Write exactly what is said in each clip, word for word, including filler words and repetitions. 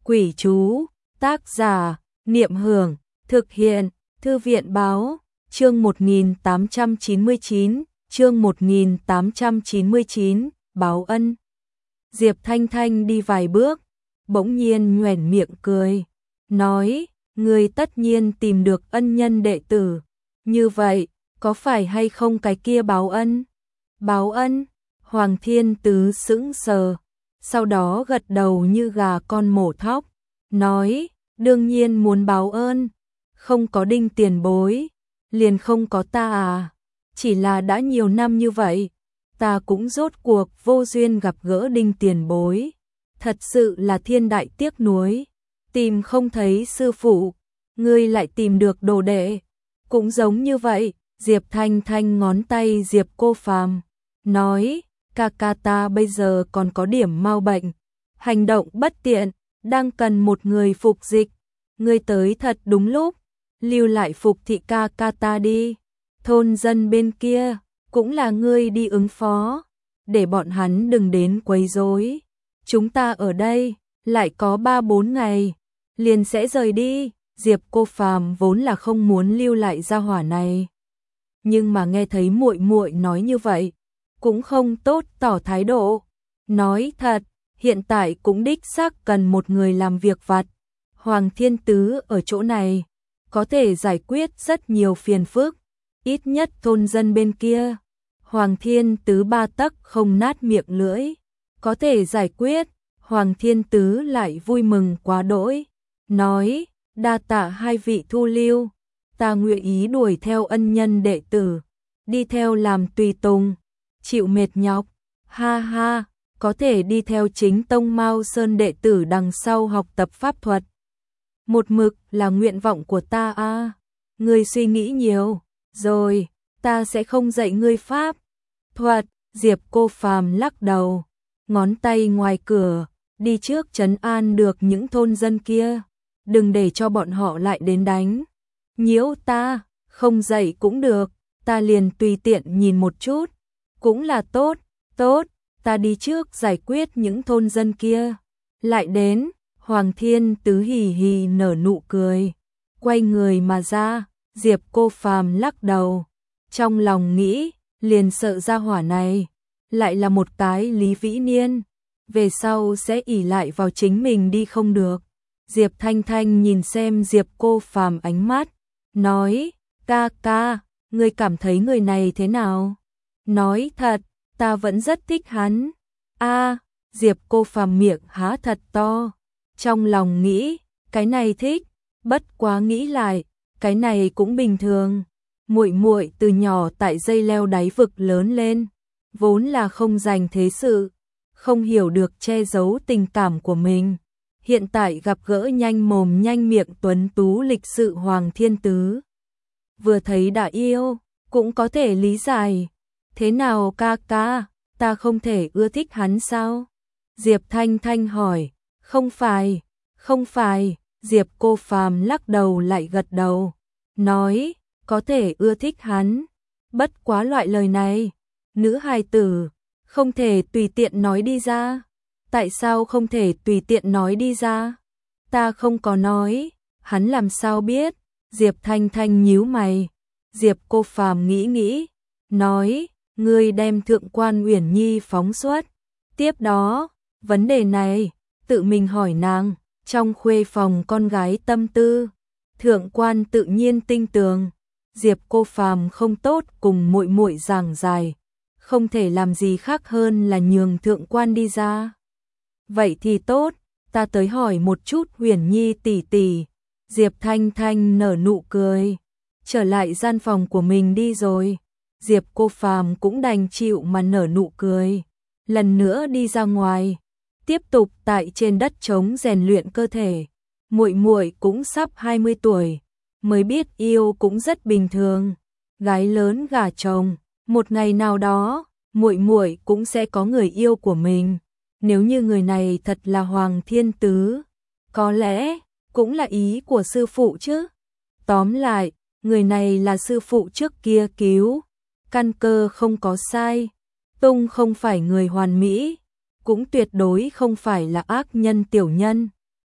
Quỷ chú, tác giả, Niệm Hưởng, thực hiện, Thư viện báo, chương một nghìn tám trăm chín mươi chín, chương một nghìn tám trăm chín mươi chín, báo ân. Diệp Thanh Thanh đi vài bước, bỗng nhiên nhoẻn miệng cười, nói, người tất nhiên tìm được ân nhân đệ tử, như vậy, có phải hay không cái kia báo ân? Báo ân, Hoàng Thiên Tứ sững sờ, sau đó gật đầu như gà con mổ thóc, nói, đương nhiên muốn báo ơn, không có Đinh tiền bối, liền không có ta à, chỉ là đã nhiều năm như vậy, ta cũng rốt cuộc vô duyên gặp gỡ Đinh tiền bối, thật sự là thiên đại tiếc nuối, tìm không thấy sư phụ, ngươi lại tìm được đồ đệ, cũng giống như vậy, Diệp Thanh Thanh ngón tay Diệp Cô Phàm, nói, ca ca ta bây giờ còn có điểm mau bệnh, hành động bất tiện, đang cần một người phục dịch, ngươi tới thật đúng lúc, lưu lại phục thị ca ca ta đi, thôn dân bên kia, cũng là ngươi đi ứng phó, để bọn hắn đừng đến quấy rối. Chúng ta ở đây, lại có ba bốn ngày, liền sẽ rời đi, Diệp Cô Phàm vốn là không muốn lưu lại gia hỏa này. Nhưng mà nghe thấy muội muội nói như vậy, cũng không tốt tỏ thái độ. Nói thật, hiện tại cũng đích xác cần một người làm việc vặt. Hoàng Thiên Tứ ở chỗ này, có thể giải quyết rất nhiều phiền phức, ít nhất thôn dân bên kia. Hoàng Thiên Tứ ba tấc không nát miệng lưỡi, có thể giải quyết, Hoàng Thiên Tứ lại vui mừng quá đỗi, nói, đa tạ hai vị thu lưu, ta nguyện ý đuổi theo ân nhân đệ tử, đi theo làm tùy tùng, chịu mệt nhọc, ha ha, có thể đi theo chính tông Mao Sơn đệ tử đằng sau học tập pháp thuật. Một mực là nguyện vọng của ta a, à. Ngươi suy nghĩ nhiều, rồi, ta sẽ không dạy ngươi pháp thuật. Diệp Cô Phàm lắc đầu, ngón tay ngoài cửa, đi trước trấn an được những thôn dân kia, đừng để cho bọn họ lại đến đánh nhiễu ta, không dạy cũng được, ta liền tùy tiện nhìn một chút, cũng là tốt, tốt, ta đi trước giải quyết những thôn dân kia, lại đến. Hoàng Thiên Tứ hì hì nở nụ cười, quay người mà ra, Diệp Cô Phàm lắc đầu, trong lòng nghĩ, liền sợ gia hỏa này, lại là một cái Lý Vĩ Niên, về sau sẽ ỷ lại vào chính mình đi không được. Diệp Thanh Thanh nhìn xem Diệp Cô Phàm ánh mắt, nói, ca ca, ngươi cảm thấy người này thế nào? Nói thật, ta vẫn rất thích hắn. A, Diệp Cô Phàm miệng há thật to. Trong lòng nghĩ, cái này thích, bất quá nghĩ lại, cái này cũng bình thường. Muội muội từ nhỏ tại dây leo đáy vực lớn lên, vốn là không dành thế sự, không hiểu được che giấu tình cảm của mình. Hiện tại gặp gỡ nhanh mồm nhanh miệng tuấn tú lịch sự Hoàng Thiên Tứ, vừa thấy đã yêu, cũng có thể lý giải. Thế nào ca ca, ta không thể ưa thích hắn sao? Diệp Thanh Thanh hỏi. Không phải, không phải, Diệp Cô Phàm lắc đầu lại gật đầu, nói, có thể ưa thích hắn, bất quá loại lời này, nữ hài tử, không thể tùy tiện nói đi ra. Tại sao không thể tùy tiện nói đi ra? Ta không có nói, hắn làm sao biết? Diệp Thanh Thanh nhíu mày, Diệp Cô Phàm nghĩ nghĩ, nói, ngươi đem Thượng quan Uyển Nhi phóng xuất, tiếp đó, vấn đề này, tự mình hỏi nàng, trong khuê phòng con gái tâm tư, Thượng quan tự nhiên tinh tường, Diệp Cô Phàm không tốt cùng muội muội giảng dài, không thể làm gì khác hơn là nhường Thượng quan đi ra. Vậy thì tốt, ta tới hỏi một chút Uyển Nhi tỷ tỷ. Diệp Thanh Thanh nở nụ cười, trở lại gian phòng của mình đi rồi. Diệp Cô Phàm cũng đành chịu mà nở nụ cười, lần nữa đi ra ngoài, tiếp tục tại trên đất trống rèn luyện cơ thể. Muội muội cũng sắp hai mươi tuổi, mới biết yêu cũng rất bình thường. Gái lớn gả chồng, một ngày nào đó, muội muội cũng sẽ có người yêu của mình. Nếu như người này thật là Hoàng Thiên Tứ, có lẽ cũng là ý của sư phụ chứ. Tóm lại, người này là sư phụ trước kia cứu, căn cơ không có sai, tung không phải người hoàn mỹ, cũng tuyệt đối không phải là ác nhân tiểu nhân.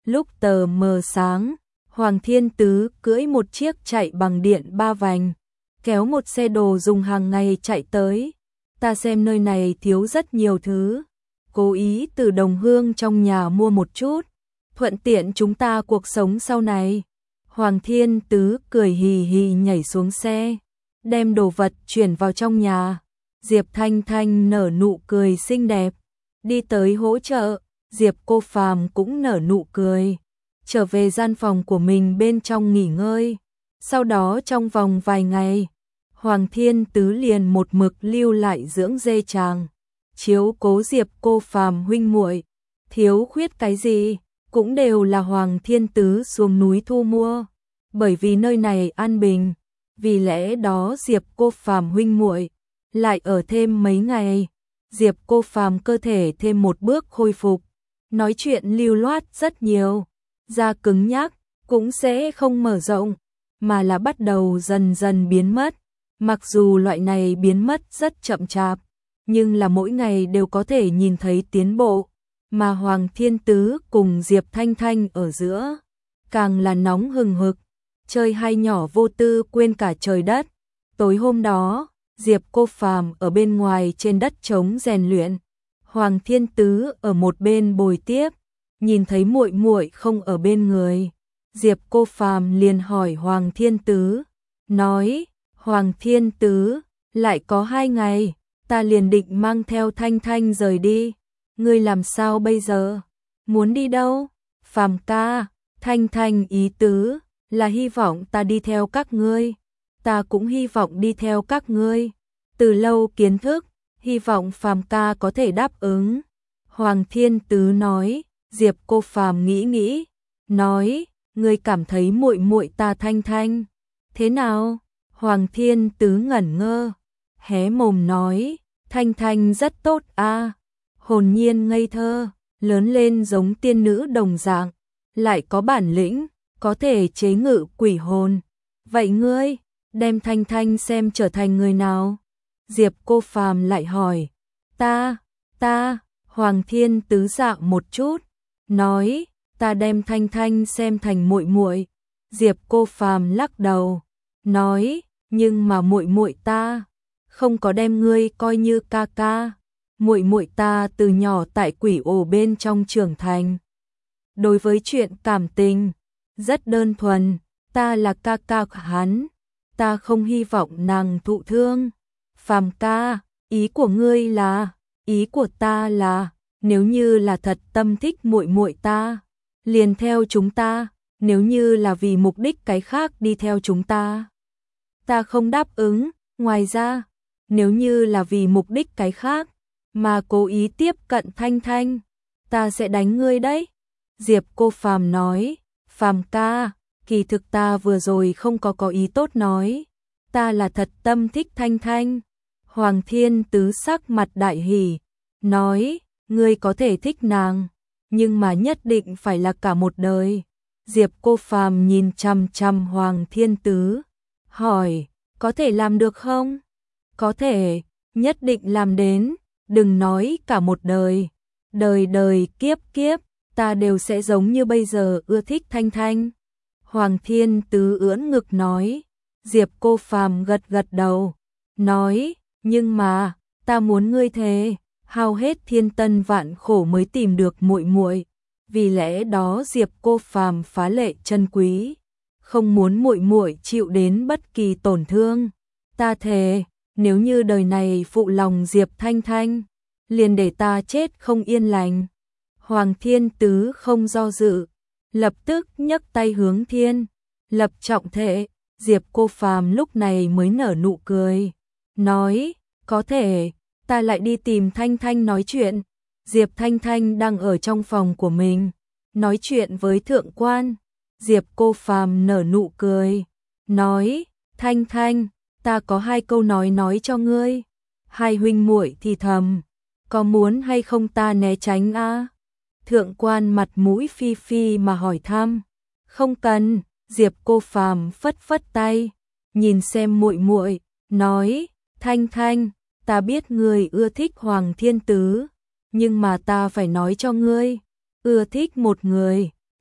Lúc tờ mờ sáng, Hoàng Thiên Tứ cưỡi một chiếc chạy bằng điện ba vành, kéo một xe đồ dùng hàng ngày chạy tới. Ta xem nơi này thiếu rất nhiều thứ, cố ý từ đồng hương trong nhà mua một chút, thuận tiện chúng ta cuộc sống sau này. Hoàng Thiên Tứ cười hì hì nhảy xuống xe, đem đồ vật chuyển vào trong nhà. Diệp Thanh Thanh nở nụ cười xinh đẹp, đi tới hỗ trợ. Diệp Cô Phàm cũng nở nụ cười, trở về gian phòng của mình bên trong nghỉ ngơi. Sau đó trong vòng vài ngày, Hoàng Thiên Tứ liền một mực lưu lại dưỡng dê chàng, chiếu cố Diệp Cô Phàm huynh muội, thiếu khuyết cái gì cũng đều là Hoàng Thiên Tứ xuống núi thu mua, bởi vì nơi này an bình, vì lẽ đó Diệp Cô Phàm huynh muội lại ở thêm mấy ngày. Diệp Cô Phàm cơ thể thêm một bước khôi phục, nói chuyện lưu loát rất nhiều, da cứng nhắc cũng sẽ không mở rộng, mà là bắt đầu dần dần biến mất. Mặc dù loại này biến mất rất chậm chạp, nhưng là mỗi ngày đều có thể nhìn thấy tiến bộ, mà Hoàng Thiên Tứ cùng Diệp Thanh Thanh ở giữa càng là nóng hừng hực, chơi hai nhỏ vô tư quên cả trời đất. Tối hôm đó, Diệp Cô Phàm ở bên ngoài trên đất trống rèn luyện, Hoàng Thiên Tứ ở một bên bồi tiếp, nhìn thấy muội muội không ở bên người, Diệp Cô Phàm liền hỏi Hoàng Thiên Tứ, nói: "Hoàng Thiên Tứ, lại có hai ngày, ta liền định mang theo Thanh Thanh rời đi, ngươi làm sao bây giờ? Muốn đi đâu?" "Phàm ca, Thanh Thanh ý tứ là hy vọng ta đi theo các ngươi, ta cũng hy vọng đi theo các ngươi, từ lâu kiến thức, hy vọng Phàm ca có thể đáp ứng." Hoàng Thiên Tứ nói. Diệp Cô Phàm nghĩ nghĩ, nói: "Ngươi cảm thấy muội muội ta Thanh Thanh thế nào?" Hoàng Thiên Tứ ngẩn ngơ, hé mồm nói: "Thanh Thanh rất tốt a, hồn nhiên ngây thơ, lớn lên giống tiên nữ đồng dạng, lại có bản lĩnh, có thể chế ngự quỷ hồn. Vậy ngươi đem Thanh Thanh xem trở thành người nào?" Diệp Cô Phàm lại hỏi. Ta, ta, Hoàng Thiên Tứ dạo một chút, nói: "Ta đem Thanh Thanh xem thành muội muội." Diệp Cô Phàm lắc đầu, nói: "Nhưng mà muội muội ta không có đem ngươi coi như ca ca, muội muội ta từ nhỏ tại quỷ ổ bên trong trưởng thành. Đối với chuyện cảm tình rất đơn thuần, ta là ca ca của hắn, ta không hy vọng nàng thụ thương." "Phàm ca, ý của ngươi là?" "Ý của ta là, nếu như là thật tâm thích muội muội ta, liền theo chúng ta, nếu như là vì mục đích cái khác đi theo chúng ta, ta không đáp ứng. Ngoài ra, nếu như là vì mục đích cái khác mà cố ý tiếp cận Thanh Thanh, ta sẽ đánh ngươi đấy." Diệp Cô Phàm nói. "Phàm ca, kỳ thực ta vừa rồi không có có ý tốt nói, ta là thật tâm thích Thanh Thanh." Hoàng Thiên Tứ sắc mặt đại hỉ, nói: "Ngươi có thể thích nàng, nhưng mà nhất định phải là cả một đời." Diệp Cô Phàm nhìn chằm chằm Hoàng Thiên Tứ, hỏi: "Có thể làm được không?" "Có thể, nhất định làm đến, đừng nói cả một đời, đời đời kiếp kiếp, ta đều sẽ giống như bây giờ ưa thích Thanh Thanh." Hoàng Thiên Tứ ưỡn ngực nói. Diệp Cô Phàm gật gật đầu, nói: "Nhưng mà, ta muốn ngươi thề, hao hết thiên tân vạn khổ mới tìm được muội muội, vì lẽ đó Diệp Cô Phàm phá lệ trân quý, không muốn muội muội chịu đến bất kỳ tổn thương. Ta thề, nếu như đời này phụ lòng Diệp Thanh Thanh, liền để ta chết không yên lành." Hoàng Thiên Tứ không do dự, lập tức nhấc tay hướng thiên, lập trọng thệ. Diệp Cô Phàm lúc này mới nở nụ cười, nói: "Có thể, ta lại đi tìm Thanh Thanh nói chuyện." Diệp Thanh Thanh đang ở trong phòng của mình, nói chuyện với thượng quan. Diệp Cô Phàm nở nụ cười, nói: "Thanh Thanh, ta có hai câu nói nói cho ngươi." Hai huynh muội thì thầm: "Có muốn hay không ta né tránh a?" Thượng quan mặt mũi phi phi mà hỏi thăm. "Không cần." Diệp Cô Phàm phất phất tay, nhìn xem muội muội, nói: "Thanh Thanh, ta biết ngươi ưa thích Hoàng Thiên Tứ, nhưng mà ta phải nói cho ngươi, ưa thích một người,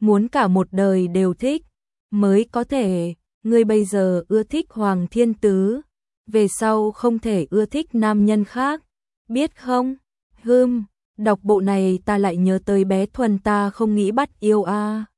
muốn cả một đời đều thích, mới có thể, ngươi bây giờ ưa thích Hoàng Thiên Tứ, về sau không thể ưa thích nam nhân khác, biết không? Hừm, đọc bộ này ta lại nhớ tới bé Thuần ta không nghĩ bắt yêu a.